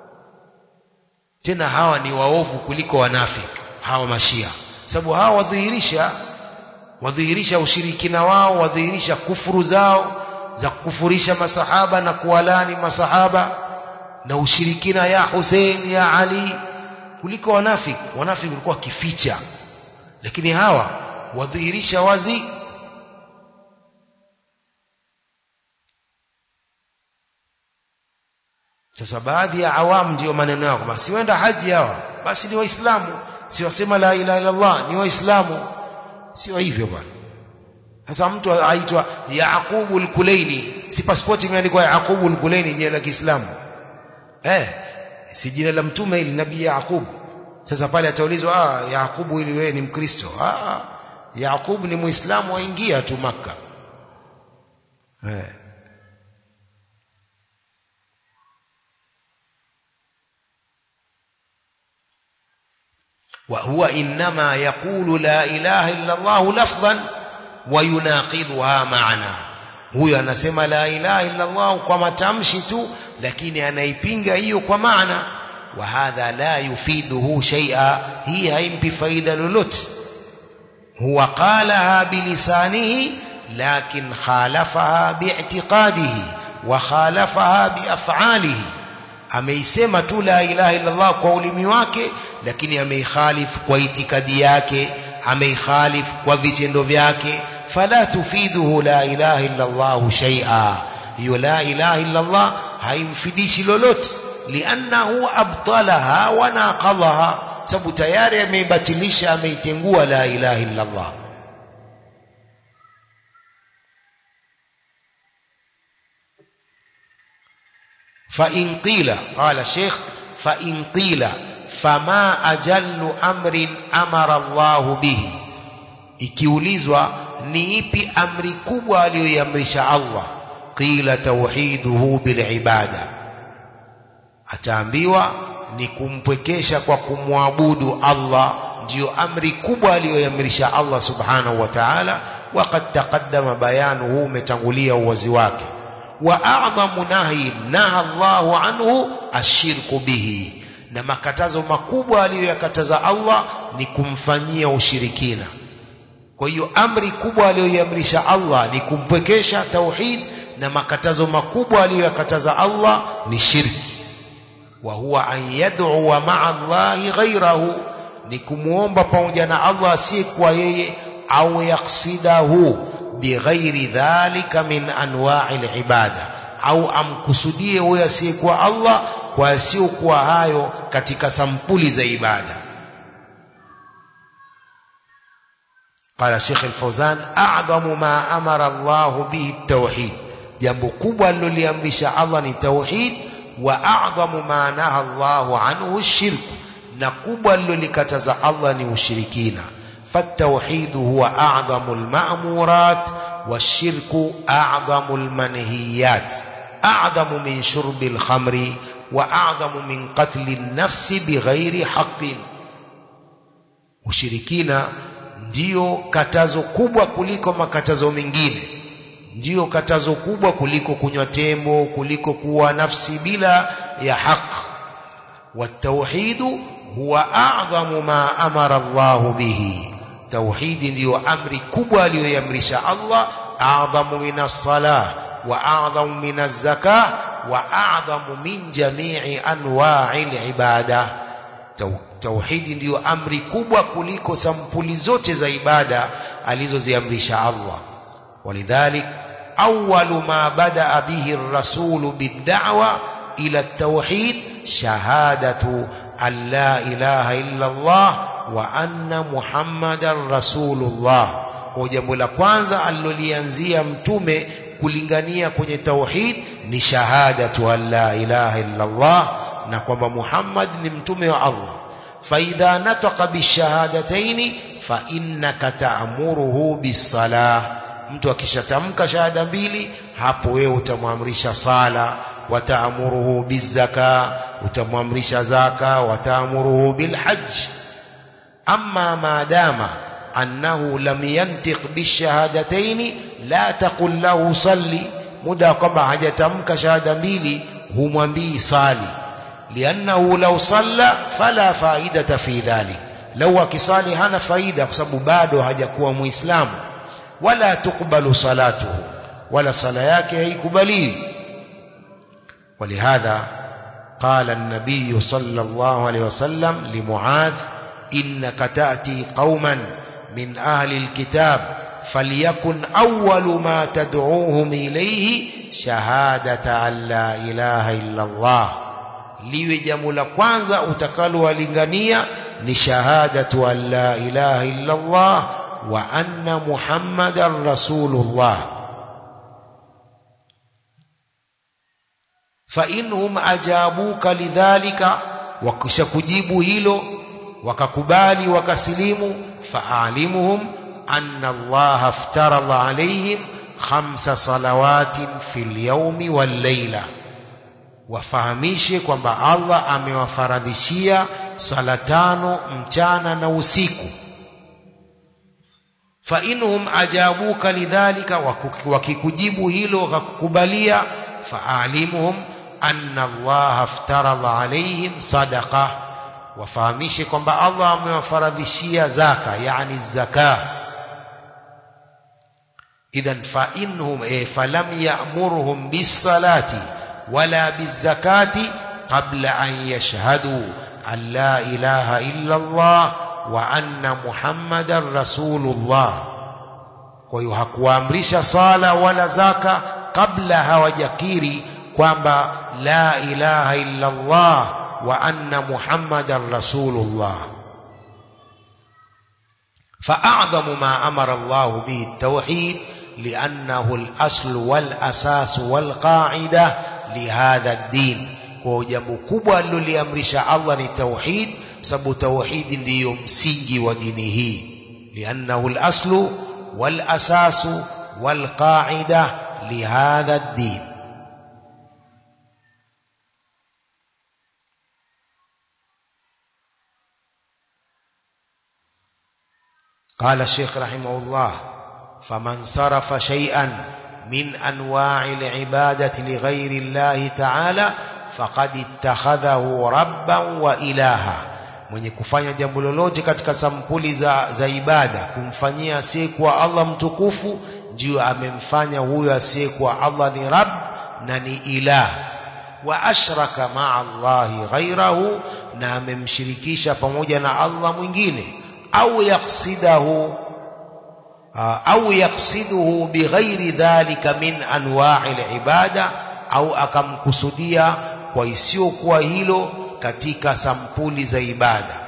Tena hawa ni waovu kuliko wanafiki hawa mashia, sababu hawa wadhihirisha ushirikina wao, wadhihirisha kufuru zao za kukufurisha masahaba na kuwalani masahaba na ushirikina ya Hussein ya Ali kuliko wanafiki. Wanafiki walikuwa kificha, lakini hawa wadhihirisha wazi. Sasa baadhi ya awamu ndio maneno yao kwamba siwenda haji hawa basi ni waislamu, siwasema la ilaha illa Allah ni waislamu. Sio hivyo bwana. Sasa mtu aitwa Yaqubu al-Kulaini, si passport imeandikwa Yaqubu al-Kulaini, jina la Kiislamu si jina la mtume ili nabii Yaqub. Sasa pale ataulizwa Yaqubu ili wewe ni Mkristo? Yaqub ni Muislamu, waingia tu Makka. وهو إنما يقول لا إله إلا الله لفظا ويناقضها معنى. huyo anasema la ilaha illa Allah kwa matamshi tu, lakini anaipinga hiyo kwa maana. Wa hadha la yufiduhu shay'a, hii haimpi faida lolote. huwa qalaha bilisanihi lakin khalafaha bi'tiqadihi wa khalafaha biaf'alihi. Ameisema tu la ilaha illa Allah kwa ulimi wake, lakini ameikhalifu kwa itikadi yake, ameikhalifu kwa vitendo vyake. Fala tufiduhu la ilaha illa Allah shay'a, hiyo la ilaha illa Allah haimfidishi lolote. Liannahu abtalaha wa naqadhaha, sababu tayari ameibatilisha, ameitengua la ilaha illa Allah. فإن قيل قال الشيخ فإن قيل فما أجل أمر أمر الله به, ikiulizwa ni ipi amri kubwa aliyoamrisha Allah, qila tauhiduhu bil ibada, ataambiwa ni kumpwekesha kwa kumwabudu Allah, ndio amri kubwa aliyoamrisha Allah subhanahu wa ta'ala. Waqad taqaddama bayanuhu, umetangulia uwazi wake. Wa a'dhamu nahi naha Allahu anhu ashirku bihi, na makatazo makubwa aliyoyakataza Allah ni kumfanyia ushirikina. Kwa hiyo amri kubwa aliyoiamrisha Allah ni kumpwekesha tauhid, na makatazo makubwa aliyoyakataza Allah ni shirki. Wa huwa an yad'u ma'a Allahi ghayrahu, ni kumuomba pamoja na Allah asiyekuwa yeye, au yaksidahu bighairi dhalika min anwa'il ibada, au amkusudie huyo asiyekuwa Allah kwa asiyokuwa hayo katika sampuli za ibada. Qala Sheikh Al-Fawzan a'dhamu ma amara Allah bihi at-tauhid, jambo kubwa aliloliamrisha Allah ni tauhid. Wa a'dhamu ma naha Allah anhu ash-shirk, na kubwa alilolikataza Allah ni ushirikina. فالتوحيد هو أعظم المأمورات، والشرك أعظم المنهيات، أعظم من شرب الخمر، وأعظم من قتل النفس بغير حق. ushirikina ndio katazo kubwa kuliko makatazo mengine, ndio katazo kubwa kuliko kunywa tembo, kuliko kuwa nafsi bila ya haki. Wat-tauhid huwa a'zamu ma amara Allah bihi, tauhid ndio amri kubwa aliyoamrisha Allah. A'zamu minas salah wa a'zamu minaz zakah wa a'zamu min jami'i anwa'il ibada. Tauhidi ndiyo amri kubwa kuliko sampuli zote za ibada alizoziamrisha Allah. Walidhalik awwalu ma bada'a bihi ar-rasul bid-da'wa ila at-tauhid shahadatu an la ilaha illa Allah wa anna Muhammadar Rasulullah. Kwa jambo la kwanza alilolianzia mtume kulingania kwenye tauhid ni shahadatu an la ilaha illa Allah, na kwamba Muhammad ni mtume wa Allah. Fa idha nataqa bishahadataini fa innaka ta'muruhu bis-salah, mtu akishatamka shahada mbili hapo wewe utamwamrisha sala, wa ta'muruhu biz-zaka, utamwamrisha zaka, wa ta'muruhu bil-hajj. Amma ma dama annahu lam yantiq bishahadataini la taqul lahu salli, muda kwamba hajatamka shahada mbili humwambii sali, liannahu law salla fala faidata fi dhalik, law akisali hana faida kwa sababu bado hajakuwa muislamu. Wala tukbalu salatuhu, wala sala yake haikubaliwi. Walihadha qala an-nabiy sallallahu alayhi wasallam li Muadh, innaka ta'ti qauman min ahli al-kitab falyakun awwalu ma tad'uuhum ilayhi shahadata an la ilaha illa Allah, liwe jambo la kwanza utakalowalingania ni shahadatu an la ilaha illa Allah wa anna Muhammadar Rasulullah. Fa inhum ajabuka lidhalika, wakishakujibu hilo wakakubali wakasilimu, fa'alimuhum anna Allah aftarada alayhim 5 salawatin fil yawmi wal layla, wafahamishe kwamba Allah amewafaradhishia sala 5 mchana na usiku. Fa inhum ajabuka lidhalika, wakikujibu hilo wakakubalia, fa'alimuhum anna Allah aftarada alayhim sadaqa, wafahamishe kwamba Allah amewafaradhishia zaka, yani zakah. Idhan fa innahum falam ya'murhum bis-salati wala biz-zakati qabla an yashhadu an la ilaha illa Allah wa anna Muhammadar Rasulullah. Kwa hiyo hakuamrisha sala wala zaka kabla hawajakiri kwamba la ilaha illa Allah wa anna Muhammadar Rasulullah. فأعظم ما أمر الله به التوحيد لأنه الأصل والأساس والقاعدة لهذا الدين. kwa jambo kubwa aliloliamrisha Allah ni tauhid, sababu tauhid ndiyo msingi wa dini hii. لأنه الأصل والأساس والقاعدة لهذا الدين. قال الشيخ رحمه الله: فمن صرف شيئا من أنواع العبادة لغير الله تعالى فقد اتخذه ربا وإلها. mwenye kufanya jambo lolote katika sampuli za ibada kumfanyia asiyekuwa Allah mtukufu, ndio amemfanya huyo asiyekuwa Allah ni Rabb na ni ilah. Wa ashraka ma'a Allahi ghayrahu, na amemshirikisha pamoja na Allah mwingine. au yaqsiduhu bighairi dhalika min anwa'il ibada, au akamkusudia kwa isiyokuwa hilo katika sampuli za ibada.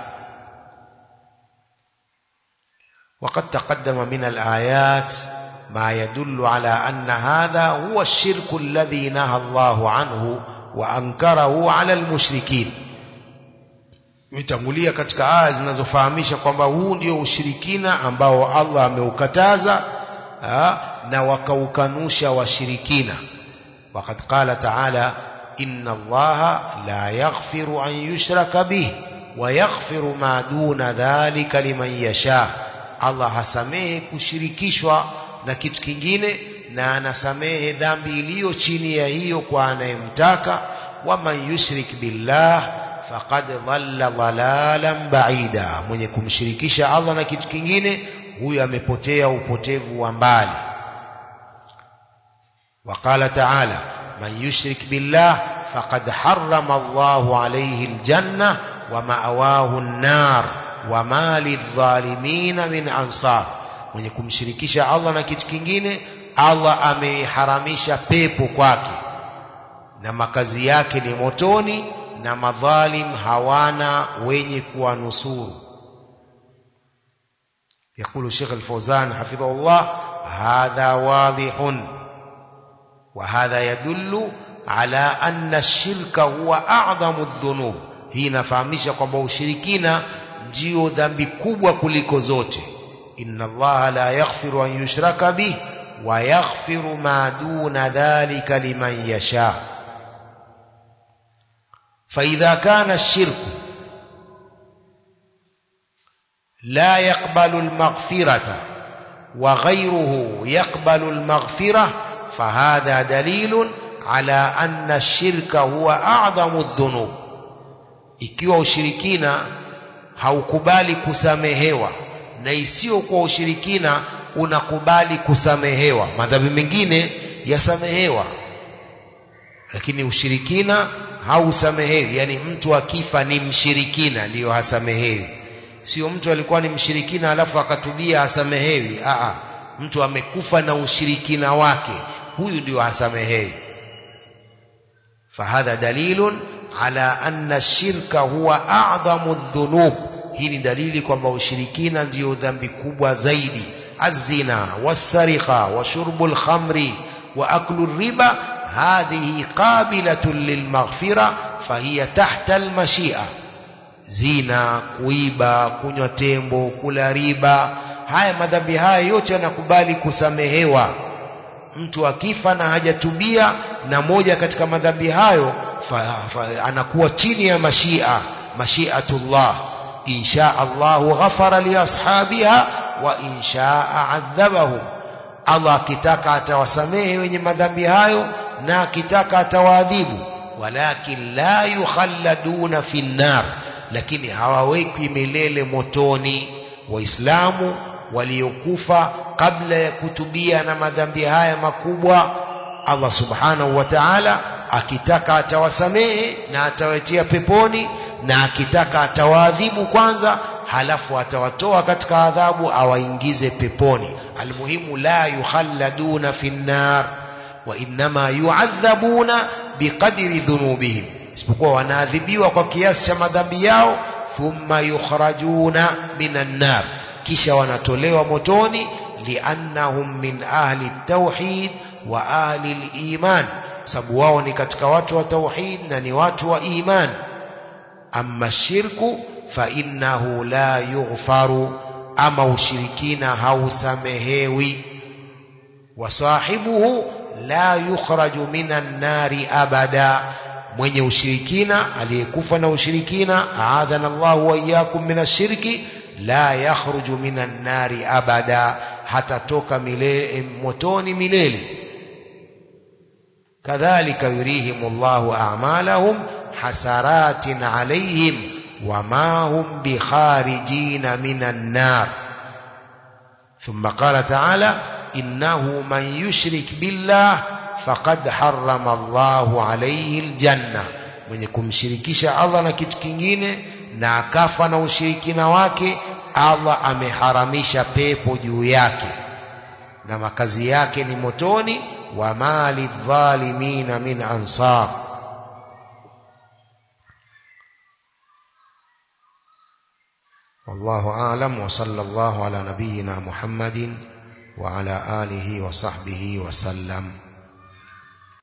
وقد تقدم من الآيات ما يدل على أن هذا هو الشرك الذي نهى الله عنه وأنكره على المشركين. Mitangulia katika aya zinazofahamisha kwamba huu ndio ushirikina ambao Allah ameukataza na wakaukanusha washirikina. Waqad qala ta'ala: inna Allaha la yaghfiru an yushraka bihi wa yaghfiru ma duna dhalika liman yasha. Allah hasamehe kushirikishwa na kitu kingine na anasamehe dhambi iliyo chini ya hiyo kwa anayemtaka. Waman yushrik billah faqad dhalla dhalalan ba'ida, mwenye kumshirikisha Allah na kitu kingine, huyo amepotea upotevu wa mbali. Waqala ta'ala man yushrik billah faqad harrama Allahu alayhi aljanna wa ma'awahu an-nar wa ma lidh-dhalimin min ansar, mwenye kumshirikisha Allah na kitu kingine, Allah ameharamisha pepo kwake na makazi yake ni motoni, na madhalim hawana wenye kuwanusuru. يقول الشيخ الفوزان حفظه الله هذا واضح وهذا يدل على أن الشرك هو أعظم الذنوب. hii inafahamisha kwamba ushirikina ndio dhambi kubwa kuliko zote. inna Allah la yaghfiru an yushraka bih wa yaghfiru ma duna dhalika liman yasha. فإذا كان الشرك لا يقبل المغفرة وغيره يقبل المغفرة فهذا دليل على أن الشرك هو أعظم الذنوب. ikiwa ushirikina haukubali kusamehewa na isiyo kwa ushirikina unakubali kusamehewa, madhambi mengine yasamehewa lakini ushirikina hausamehewi. Yani mtu akifa ni mshirikina ndiyo hasamehewi, sio mtu alikuwa ni mshirikina alafu akatubia hasamehewi. Mtu amekufa na ushirikina wake, huyu ndiyo hasamehewi. Fahadha dalilun ala anna ash-shirka huwa a'dhamu adh-dhunub. Hii ni dalili kwamba ushirikina ndiyo dhambi kubwa zaidi. Az-zina was-sariqa wa shurbul khamri wa aklu riba هذه قابلة للمغفرة فهي تحت المشيئة. zina, kuiba, kunywa tembo, kula riba, haya madhambi haya yote yanakubali kusamehewa. Mtu akifa na hajatubia na moja katika madhambi hayo anakuwa chini ya mashiatullah. insha Allahu ghafara li ashabiha wa insha adhabahum. Allah akitaka atawasamehe wenye madhambi hayo na akitaka atawaadhibu. Walakin la yukhalladuna fi an-nar, lakini hawawekwi milele motoni. Waislamu waliokufa kabla ya kutubia na madhambi haya makubwa, Allah subhanahu wa ta'ala akitaka atawasamehe na atawatia peponi, na akitaka atawaadhibu kwanza halafu atawatoa katika adhabu awaingize peponi. Almuhimu la yukhalladuna fi an-nar wa inma yu'adhabuna biqadri dhunubihim, isipokuwa wanaadhibiwa kwa kiasi cha madhambi yao. Thumma yukhrajuna minan nar, kisha wanatolewa motoni. Liannahum min ahli at-tauhid wa ahli al-iman, sababu wao ni katika watu wa tauhid na ni watu wa iman. Amma shirku fa innahu la yughfaru, ama ushirikina hausamehewi. Wa sahibuhu la yukhraju minan nari abada, mwenye ushirikina aliyekufa na ushirikina, aadhana Allahu wa iyyakum minash shirki, la yakhruju minan nari abada, hatatoka milele motoni milele. Kadhalika yurihimullahu a'malahum hasaratin alayhim wama hum bikharijina minan nar. Thumma qala ta'ala innahu man yushrik billah faqad harrama Allahu alayhi aljanna, mwenye kumshirikisha Allah na kitu kingine na akafa na ushirikina wake, Allah ameharamisha pepo juu yake na makazi yake ni motoni. Wa mali dhalimina min ansar. Wallahu a'lam wa sallallahu ala nabiyyina Muhammadin wa ala alihi wa sahbihi wa sallam.